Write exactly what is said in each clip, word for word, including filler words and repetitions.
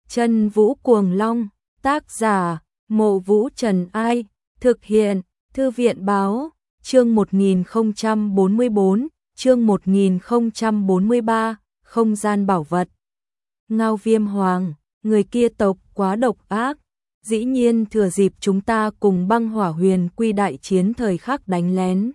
Chân Vũ Cuồng Long, tác giả, Mộ Vũ Trần Ai, thực hiện, Thư viện báo, chương một nghìn không trăm bốn mươi bốn, chương một nghìn không trăm bốn mươi ba, không gian bảo vật. Ngao Viêm Hoàng, người kia tộc quá độc ác, dĩ nhiên thừa dịp chúng ta cùng Băng Hỏa Huyền Quy đại chiến thời khắc đánh lén.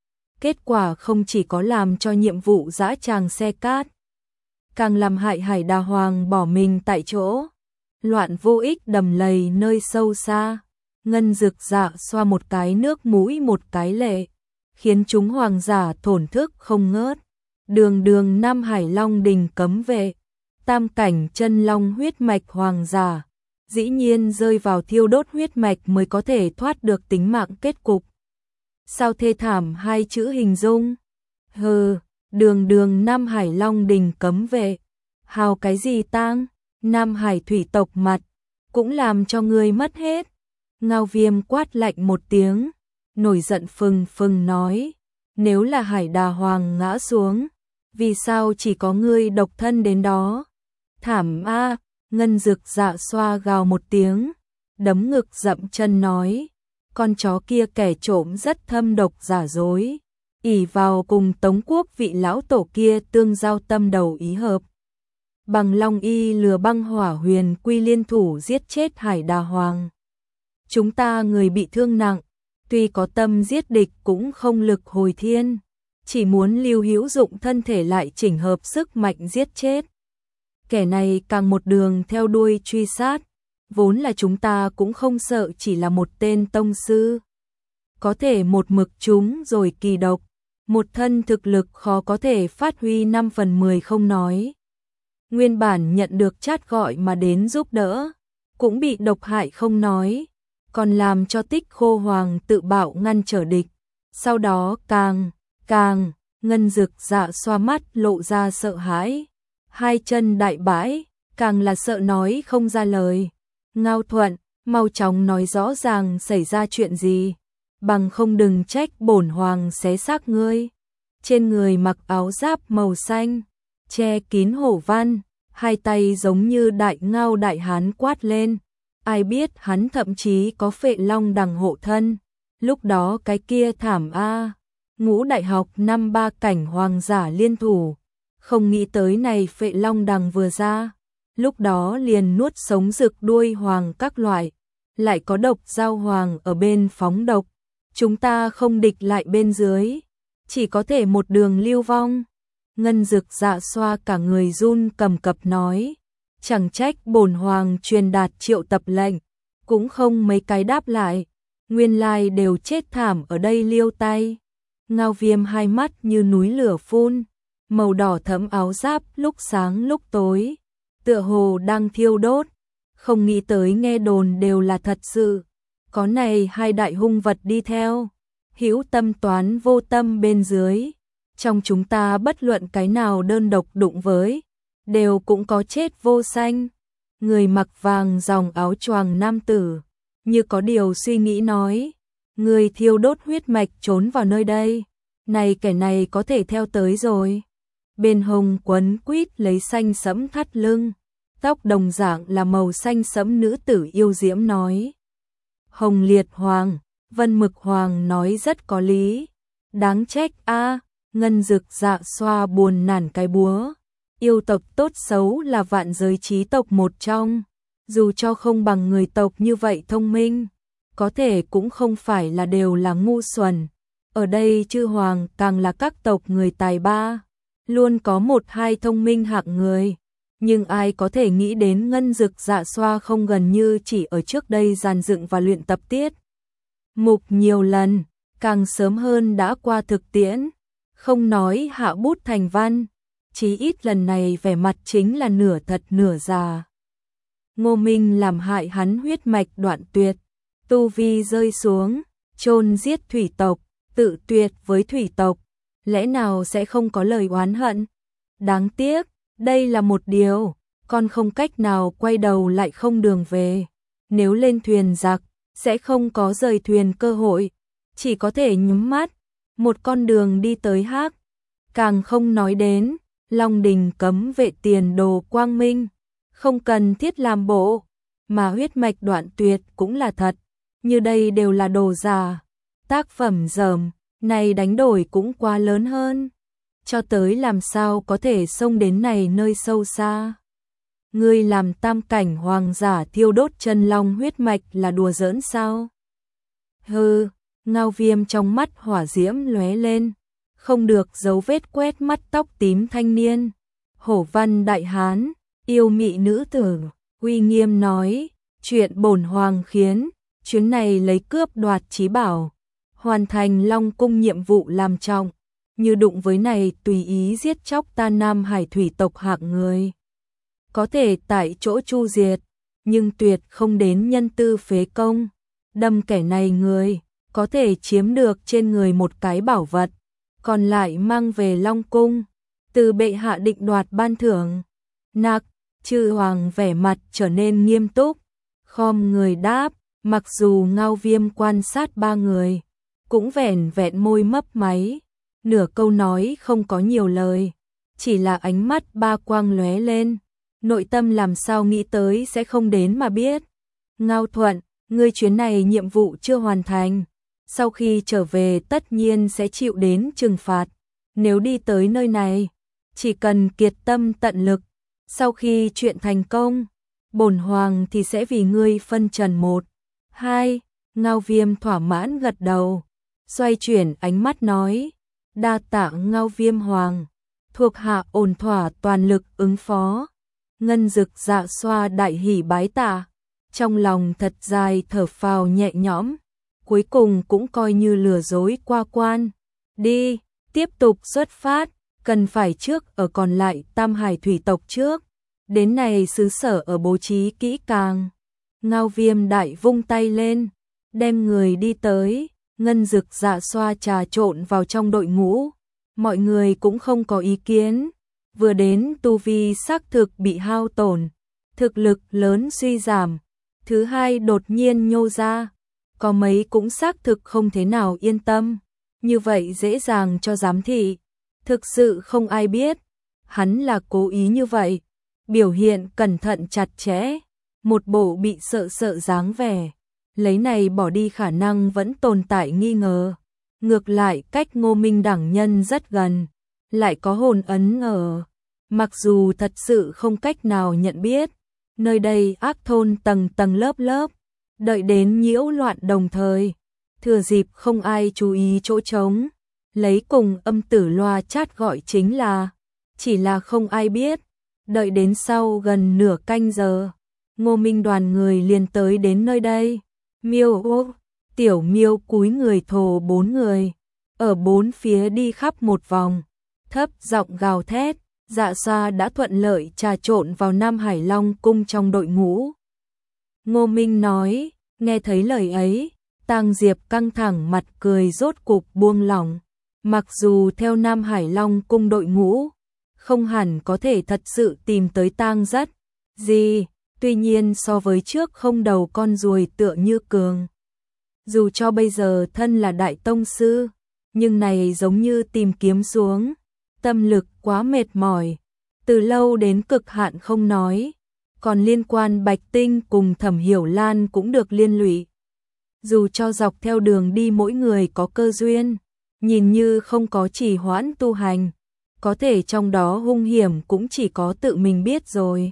Kết quả không chỉ có làm cho nhiệm vụ dã tràng xe cát, càng làm hại Hải Đà Hoàng bỏ mình tại chỗ, loạn vô ích đầm lầy nơi sâu xa. Ngân Dực Dạ xoa một cái nước mũi một cái lệ, khiến chúng hoàng giả thổn thức không ngớt. Đường đường Nam Hải Long Đình cấm vệ, tam cảnh chân long huyết mạch hoàng giả, dĩ nhiên rơi vào thiêu đốt huyết mạch mới có thể thoát được tính mạng kết cục. Sao thê thảm hai chữ hình dung? Hừ, đường đường Nam Hải Long Đình cấm vệ, hào cái gì tang, Nam Hải thủy tộc mặt, cũng làm cho người mất hết. Ngao Viêm quát lạnh một tiếng, nổi giận phừng phừng nói, nếu là Hải Đà Hoàng ngã xuống, vì sao chỉ có ngươi độc thân đến đó? Thảm a, Ngân Dực Dạ xoa gào một tiếng, đấm ngực dậm chân nói, con chó kia kẻ trộm rất thâm độc giả dối, ỷ vào cùng Tống Quốc vị lão tổ kia tương giao tâm đầu ý hợp. Bằng Long Y lừa Băng Hỏa Huyền Quy liên thủ giết chết Hải Đà Hoàng. Chúng ta người bị thương nặng, tuy có tâm giết địch cũng không lực hồi thiên, chỉ muốn lưu hữu dụng thân thể lại chỉnh hợp sức mạnh giết chết. Kẻ này càng một đường theo đuôi truy sát, vốn là chúng ta cũng không sợ chỉ là một tên tông sư. Có thể một mực chúng rồi kỳ độc, một thân thực lực khó có thể phát huy năm phần mười không nói. Nguyên bản nhận được chat gọi mà đến giúp đỡ, cũng bị độc hại không nói, còn làm cho Tích Khô Hoàng tự bạo ngăn trở địch. Sau đó càng, càng, Ngân Dực Dạ xoa mắt lộ ra sợ hãi, hai chân đại bãi, càng là sợ nói không ra lời. Ngao Thuận, mau chóng nói rõ ràng xảy ra chuyện gì, bằng không đừng trách bổn hoàng xé xác ngươi. Trên người mặc áo giáp màu xanh, che kín hổ văn, hai tay giống như đại ngao đại hán quát lên. Ai biết hắn thậm chí có phệ long đằng hộ thân, lúc đó cái kia thảm a, ngũ đại học năm ba cảnh hoàng giả liên thủ, không nghĩ tới này phệ long đằng vừa ra, lúc đó liền nuốt sống rực đuôi hoàng các loại, lại có độc giao hoàng ở bên phóng độc, chúng ta không địch lại bên dưới, chỉ có thể một đường lưu vong. Ngân Dực Dạ xoa cả người run cầm cập nói, chẳng trách bổn hoàng truyền đạt triệu tập lệnh, cũng không mấy cái đáp lại, nguyên lai đều chết thảm ở đây liêu tay. Ngao Viêm hai mắt như núi lửa phun, màu đỏ thẫm áo giáp lúc sáng lúc tối, tựa hồ đang thiêu đốt, không nghĩ tới nghe đồn đều là thật sự, có này hai đại hung vật đi theo, hữu tâm toán vô tâm bên dưới, trong chúng ta bất luận cái nào đơn độc đụng với, đều cũng có chết vô xanh. Người mặc vàng dòng áo choàng nam tử, như có điều suy nghĩ nói, người thiêu đốt huyết mạch trốn vào nơi đây, này kẻ này có thể theo tới rồi. Bên hông quấn quýt lấy xanh sẫm thắt lưng, tóc đồng dạng là màu xanh sẫm nữ tử yêu diễm nói. Hồng Liệt Hoàng, Vân Mực Hoàng nói rất có lý, đáng trách a. Ngân Dực Dạ xoa buồn nản cái búa. Yêu tộc tốt xấu là vạn giới trí tộc một trong, dù cho không bằng người tộc như vậy thông minh, có thể cũng không phải là đều là ngu xuẩn. Ở đây chư hoàng càng là các tộc người tài ba, luôn có một hai thông minh hạng người, nhưng ai có thể nghĩ đến Ngân Dực Dạ xoa không gần như chỉ ở trước đây dàn dựng và luyện tập tiết mục nhiều lần, càng sớm hơn đã qua thực tiễn, không nói hạ bút thành văn. Chí ít lần này vẻ mặt chính là nửa thật nửa giả. Ngô Minh làm hại hắn huyết mạch đoạn tuyệt, tu vi rơi xuống, chôn giết thủy tộc, tự tuyệt với thủy tộc, lẽ nào sẽ không có lời oán hận? Đáng tiếc, đây là một điều, con không cách nào quay đầu lại không đường về. Nếu lên thuyền giặc, sẽ không có rời thuyền cơ hội, chỉ có thể nhắm mắt, một con đường đi tới hắc, càng không nói đến Long Đình cấm vệ tiền đồ quang minh, không cần thiết làm bộ, mà huyết mạch đoạn tuyệt cũng là thật, như đây đều là đồ giả, tác phẩm dởm, này đánh đổi cũng quá lớn hơn, cho tới làm sao có thể xông đến này nơi sâu xa. Ngươi làm tam cảnh hoàng giả thiêu đốt chân long huyết mạch là đùa giỡn sao? Hừ, Ngao Viêm trong mắt hỏa diễm lóe lên, không được dấu vết quét mắt tóc tím thanh niên. Hổ Văn đại hán, yêu mị nữ tử, uy nghiêm nói, chuyện bổn hoàng khiến, chuyến này lấy cướp đoạt chí bảo, hoàn thành Long cung nhiệm vụ làm trọng, như đụng với này tùy ý giết chóc ta Nam Hải thủy tộc hạng người. Có thể tại chỗ chu diệt, nhưng tuyệt không đến nhân tư phế công, đâm kẻ này người, có thể chiếm được trên người một cái bảo vật, còn lại mang về Long cung, từ bệ hạ định đoạt ban thưởng. Nặc, chư hoàng vẻ mặt trở nên nghiêm túc, khom người đáp, mặc dù Ngao Viêm quan sát ba người, cũng vẻn vẹn môi mấp máy, nửa câu nói không có nhiều lời, chỉ là ánh mắt ba quang lóe lên, nội tâm làm sao nghĩ tới sẽ không đến mà biết. Ngao Thuận, ngươi chuyến này nhiệm vụ chưa hoàn thành, sau khi trở về tất nhiên sẽ chịu đến trừng phạt, nếu đi tới nơi này, chỉ cần kiệt tâm tận lực, sau khi chuyện thành công, bổn hoàng thì sẽ vì ngươi phân trần một, hai. Ngao Viêm thỏa mãn gật đầu, xoay chuyển ánh mắt nói, đa tạ Ngao Viêm hoàng, thuộc hạ ổn thỏa toàn lực ứng phó. Ngân Dực dạ xoa đại hỉ bái tạ, trong lòng thật dài thở phào nhẹ nhõm, cuối cùng cũng coi như lừa dối qua quan. Đi, tiếp tục xuất phát, cần phải trước ở còn lại Tam Hải thủy tộc trước, đến này xứ sở ở bố trí kỹ càng. Ngao Viêm đại vung tay lên, đem người đi tới, Ngân Dực dạ xoa trà trộn vào trong đội ngũ, mọi người cũng không có ý kiến. Vừa đến tu vi xác thực bị hao tổn, thực lực lớn suy giảm, thứ hai đột nhiên nhô ra, có mấy cũng xác thực không thế nào yên tâm, như vậy dễ dàng cho giám thị, thực sự không ai biết, hắn là cố ý như vậy, biểu hiện cẩn thận chặt chẽ, một bộ bị sợ sợ dáng vẻ, lấy này bỏ đi khả năng vẫn tồn tại nghi ngờ, ngược lại cách Ngô Minh đẳng nhân rất gần. Lại có hồn ấn ở, mặc dù thật sự không cách nào nhận biết, nơi đây ác thôn tầng tầng lớp lớp, đợi đến nhiễu loạn đồng thời, thừa dịp không ai chú ý chỗ trống, lấy cùng âm tử loa chat gọi chính là, chỉ là không ai biết, đợi đến sau gần nửa canh giờ, Ngô Minh đoàn người liền tới đến nơi đây, miêu ô, tiểu miêu cúi người thồ bốn người, ở bốn phía đi khắp một vòng. Thấp giọng gào thét, dạ xoa đã thuận lợi trà trộn vào Nam Hải Long cung trong đội ngũ. Ngô Minh nói, nghe thấy lời ấy, Tang Diệp căng thẳng mặt cười rốt cục buông lỏng, mặc dù theo Nam Hải Long cung đội ngũ, không hẳn có thể thật sự tìm tới Tang rất gì, tuy nhiên so với trước không đầu con ruồi tựa như cường. Dù cho bây giờ thân là đại tông sư, nhưng này giống như tìm kiếm xuống. Tâm lực quá mệt mỏi, từ lâu đến cực hạn không nói, còn liên quan Bạch Tinh cùng Thẩm Hiểu Lan cũng được liên lụy. Dù cho dọc theo đường đi mỗi người có cơ duyên, nhìn như không có trì hoãn tu hành, có thể trong đó hung hiểm cũng chỉ có tự mình biết rồi.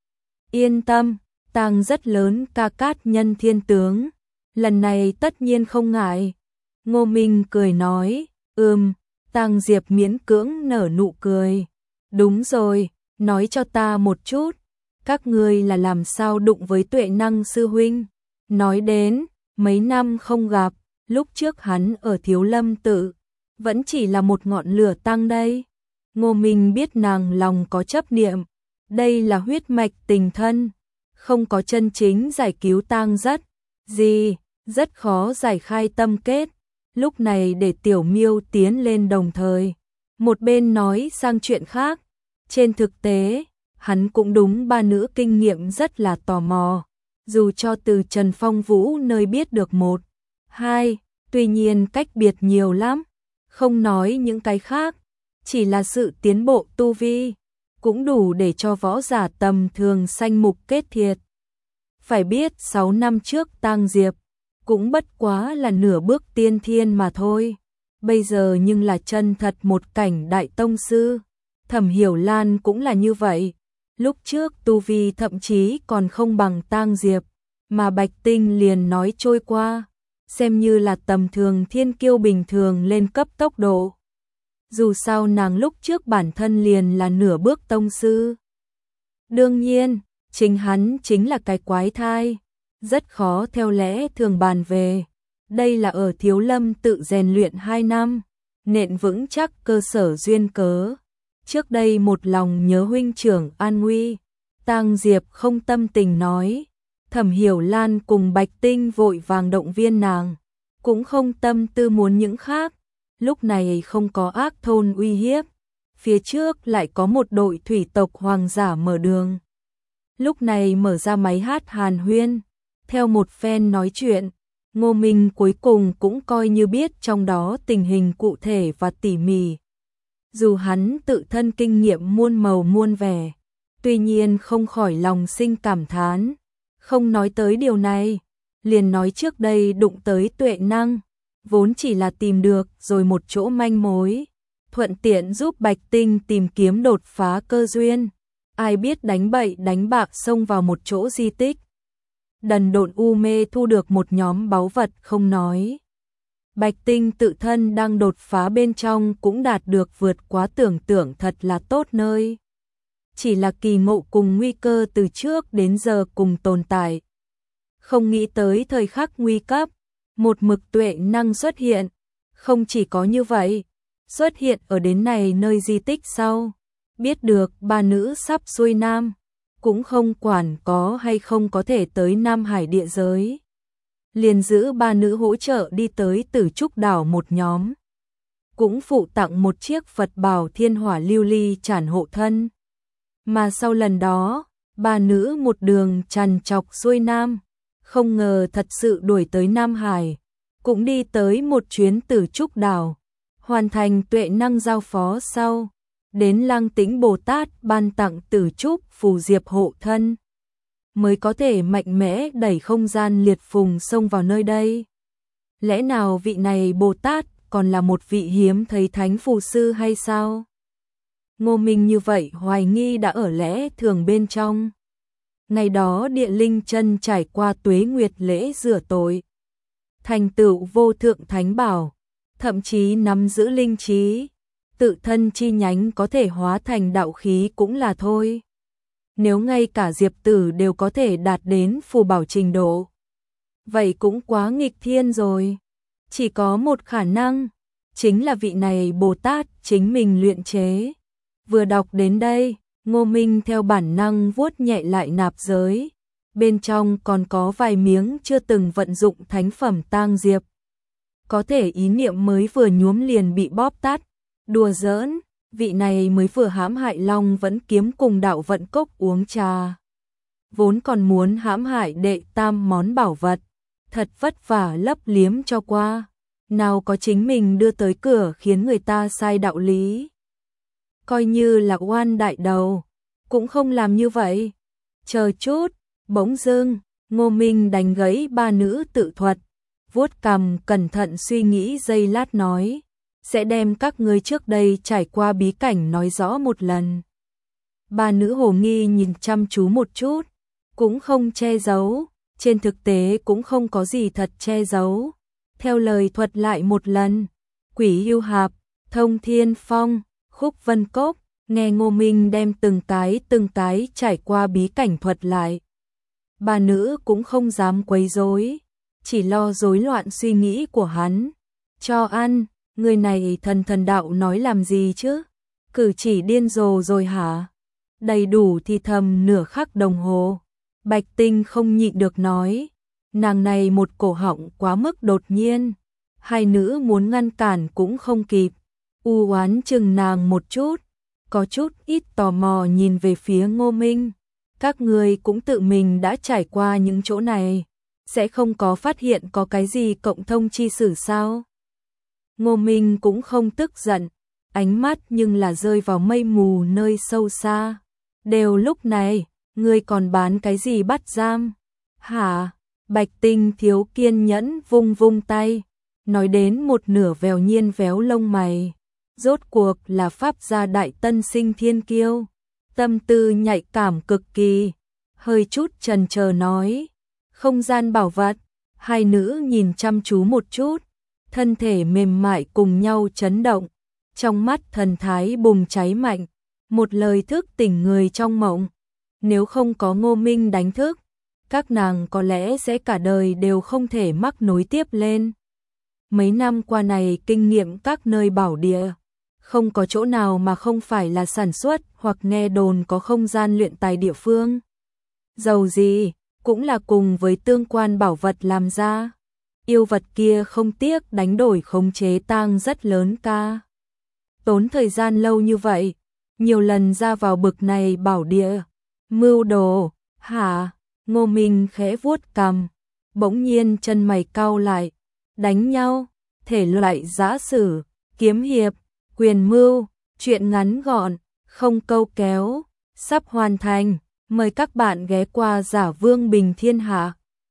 Yên tâm, Tang rất lớn ca cát nhân thiên tướng, lần này tất nhiên không ngại. Ngô Minh cười nói, ừm. Tang Diệp miễn cưỡng nở nụ cười. Đúng rồi, nói cho ta một chút, các ngươi là làm sao đụng với Tuệ Năng sư huynh? Nói đến, mấy năm không gặp, lúc trước hắn ở Thiếu Lâm tự, vẫn chỉ là một ngọn lửa tăng đây. Ngô Minh biết nàng lòng có chấp niệm, đây là huyết mạch tình thân, không có chân chính giải cứu Tang rất gì, rất khó giải khai tâm kết. Lúc này để Tiểu Miêu tiến lên đồng thời, một bên nói sang chuyện khác, trên thực tế, hắn cũng đúng ba nữ kinh nghiệm rất là tò mò, dù cho từ Trần Phong Vũ nơi biết được một, hai, tuy nhiên cách biệt nhiều lắm, không nói những cái khác, chỉ là sự tiến bộ tu vi, cũng đủ để cho võ giả tầm thường sanh mục kết thiệt. Phải biết sáu năm trước Tang Diệp cũng bất quá là nửa bước tiên thiên mà thôi. Bây giờ nhưng là chân thật một cảnh đại tông sư. Thẩm Hiểu Lan cũng là như vậy. Lúc trước tu vi thậm chí còn không bằng Tang Diệp, mà Bạch Tinh liền nói trôi qua, xem như là tầm thường thiên kiêu bình thường lên cấp tốc độ. Dù sao nàng lúc trước bản thân liền là nửa bước tông sư. Đương nhiên, chính hắn chính là cái quái thai, rất khó theo lẽ thường bàn về. Đây là ở Thiếu Lâm tự rèn luyện hai năm, nện vững chắc cơ sở duyên cớ. Trước đây một lòng nhớ huynh trưởng an nguy, Tang Diệp không tâm tình nói. Thẩm Hiểu Lan cùng Bạch Tinh vội vàng động viên nàng, cũng không tâm tư muốn những khác. Lúc này không có ác thôn uy hiếp, phía trước lại có một đội thủy tộc hoàng giả mở đường. Lúc này mở ra máy hát hàn huyên, theo một phen nói chuyện, Ngô Minh cuối cùng cũng coi như biết trong đó tình hình cụ thể và tỉ mỉ. Dù hắn tự thân kinh nghiệm muôn màu muôn vẻ, tuy nhiên không khỏi lòng sinh cảm thán. Không nói tới điều này, liền nói trước đây đụng tới Tuệ Năng, vốn chỉ là tìm được rồi một chỗ manh mối, thuận tiện giúp Bạch Tinh tìm kiếm đột phá cơ duyên. Ai biết đánh bậy đánh bạc xông vào một chỗ di tích, đần độn u mê thu được một nhóm báu vật không nói. Bạch Tinh tự thân đang đột phá bên trong cũng đạt được vượt quá tưởng tượng thật là tốt nơi. Chỉ là kỳ ngộ cùng nguy cơ từ trước đến giờ cùng tồn tại. Không nghĩ tới thời khắc nguy cấp, một mực Tuệ Năng xuất hiện. Không chỉ có như vậy, xuất hiện ở đến này nơi di tích sau. Biết được ba nữ sắp xuôi nam, cũng không quản có hay không có thể tới Nam Hải địa giới. Liền giữ ba nữ hỗ trợ đi tới Tử Trúc đảo một nhóm. Cũng phụ tặng một chiếc Phật bảo thiên hỏa lưu ly tràn hộ thân. Mà sau lần đó, ba nữ một đường trằn trọc xuôi nam, không ngờ thật sự đuổi tới Nam Hải, cũng đi tới một chuyến Tử Trúc đảo, hoàn thành Tuệ Năng giao phó sau, đến Lăng Tĩnh Bồ Tát ban tặng Tử Trúc phù diệp hộ thân, mới có thể mạnh mẽ đẩy không gian liệt phùng xông vào nơi đây. Lẽ nào vị này Bồ Tát còn là một vị hiếm thấy thánh phù sư hay sao? Ngô Minh như vậy hoài nghi đã ở lẽ thường bên trong. Ngày đó Địa Linh Chân trải qua tuế nguyệt lễ rửa tội, thành tựu vô thượng thánh bảo, thậm chí nắm giữ linh trí, tự thân chi nhánh có thể hóa thành đạo khí cũng là thôi. Nếu ngay cả Diệp Tử đều có thể đạt đến phù bảo trình độ, vậy cũng quá nghịch thiên rồi. Chỉ có một khả năng, chính là vị này Bồ Tát chính mình luyện chế. Vừa đọc đến đây, Ngô Minh theo bản năng vuốt nhẹ lại nạp giới. Bên trong còn có vài miếng chưa từng vận dụng thánh phẩm Tang Diệp. Có thể ý niệm mới vừa nhuốm liền bị bóp tắt. Đùa giỡn, vị này mới vừa hãm hại Long Vẫn Kiếm cùng Đạo Vận Cốc uống trà. Vốn còn muốn hãm hại đệ tam món bảo vật. Thật vất vả lấp liếm cho qua. Nào có chính mình đưa tới cửa khiến người ta sai đạo lý. Coi như là oan đại đầu, cũng không làm như vậy. Chờ chút, bỗng dưng, Ngô Minh đánh gãy ba nữ tự thuật, vuốt cằm cẩn thận suy nghĩ giây lát nói, sẽ đem các ngươi trước đây trải qua bí cảnh nói rõ một lần. Ba nữ hồ nghi nhìn chăm chú một chút, cũng không che giấu, trên thực tế cũng không có gì thật che giấu. Theo lời thuật lại một lần, Quỷ Hưu Hạp, Thông Thiên Phong, Khúc Vân Cốc, nghe Ngô Minh đem từng cái từng cái trải qua bí cảnh thuật lại. Ba nữ cũng không dám quấy rối, chỉ lo rối loạn suy nghĩ của hắn. Cho ăn, người này thần thần đạo nói làm gì chứ? Cử chỉ điên rồ rồi hả? Đầy đủ thì thầm nửa khắc đồng hồ. Bạch Tinh không nhịn được nói, nàng này một cổ họng quá mức đột nhiên. Hai nữ muốn ngăn cản cũng không kịp. U oán chừng nàng một chút, có chút ít tò mò nhìn về phía Ngô Minh. Các người cũng tự mình đã trải qua những chỗ này, sẽ không có phát hiện có cái gì cộng thông chi sử sao? Ngô Minh cũng không tức giận, ánh mắt nhưng là rơi vào mây mù nơi sâu xa. Đều lúc này, ngươi còn bán cái gì bắt giam? Hả? Bạch Tinh thiếu kiên nhẫn vung vung tay, nói đến một nửa vèo nhiên véo lông mày. Rốt cuộc là pháp gia đại tân sinh thiên kiêu, tâm tư nhạy cảm cực kỳ, hơi chút chần chờ nói, không gian bảo vật. Hai nữ nhìn chăm chú một chút, thân thể mềm mại cùng nhau chấn động, trong mắt thần thái bùng cháy mạnh, một lời thức tỉnh người trong mộng. Nếu không có Ngô Minh đánh thức, các nàng có lẽ sẽ cả đời đều không thể mắc nối tiếp lên. Mấy năm qua này kinh nghiệm các nơi bảo địa, không có chỗ nào mà không phải là sản xuất hoặc nghe đồn có không gian luyện tài địa phương. Dầu gì, cũng là cùng với tương quan bảo vật làm ra. Yêu vật kia không tiếc đánh đổi khống chế tang rất lớn ca. Tốn thời gian lâu như vậy, nhiều lần ra vào bực này bảo địa. Mưu đồ, hả? Ngô Minh khẽ vuốt cằm, bỗng nhiên chân mày cau lại. Đánh nhau, thể loại giã sử, kiếm hiệp, quyền mưu, chuyện ngắn gọn, không câu kéo, sắp hoàn thành. Mời các bạn ghé qua Giả Vương Bình Thiên Hạ.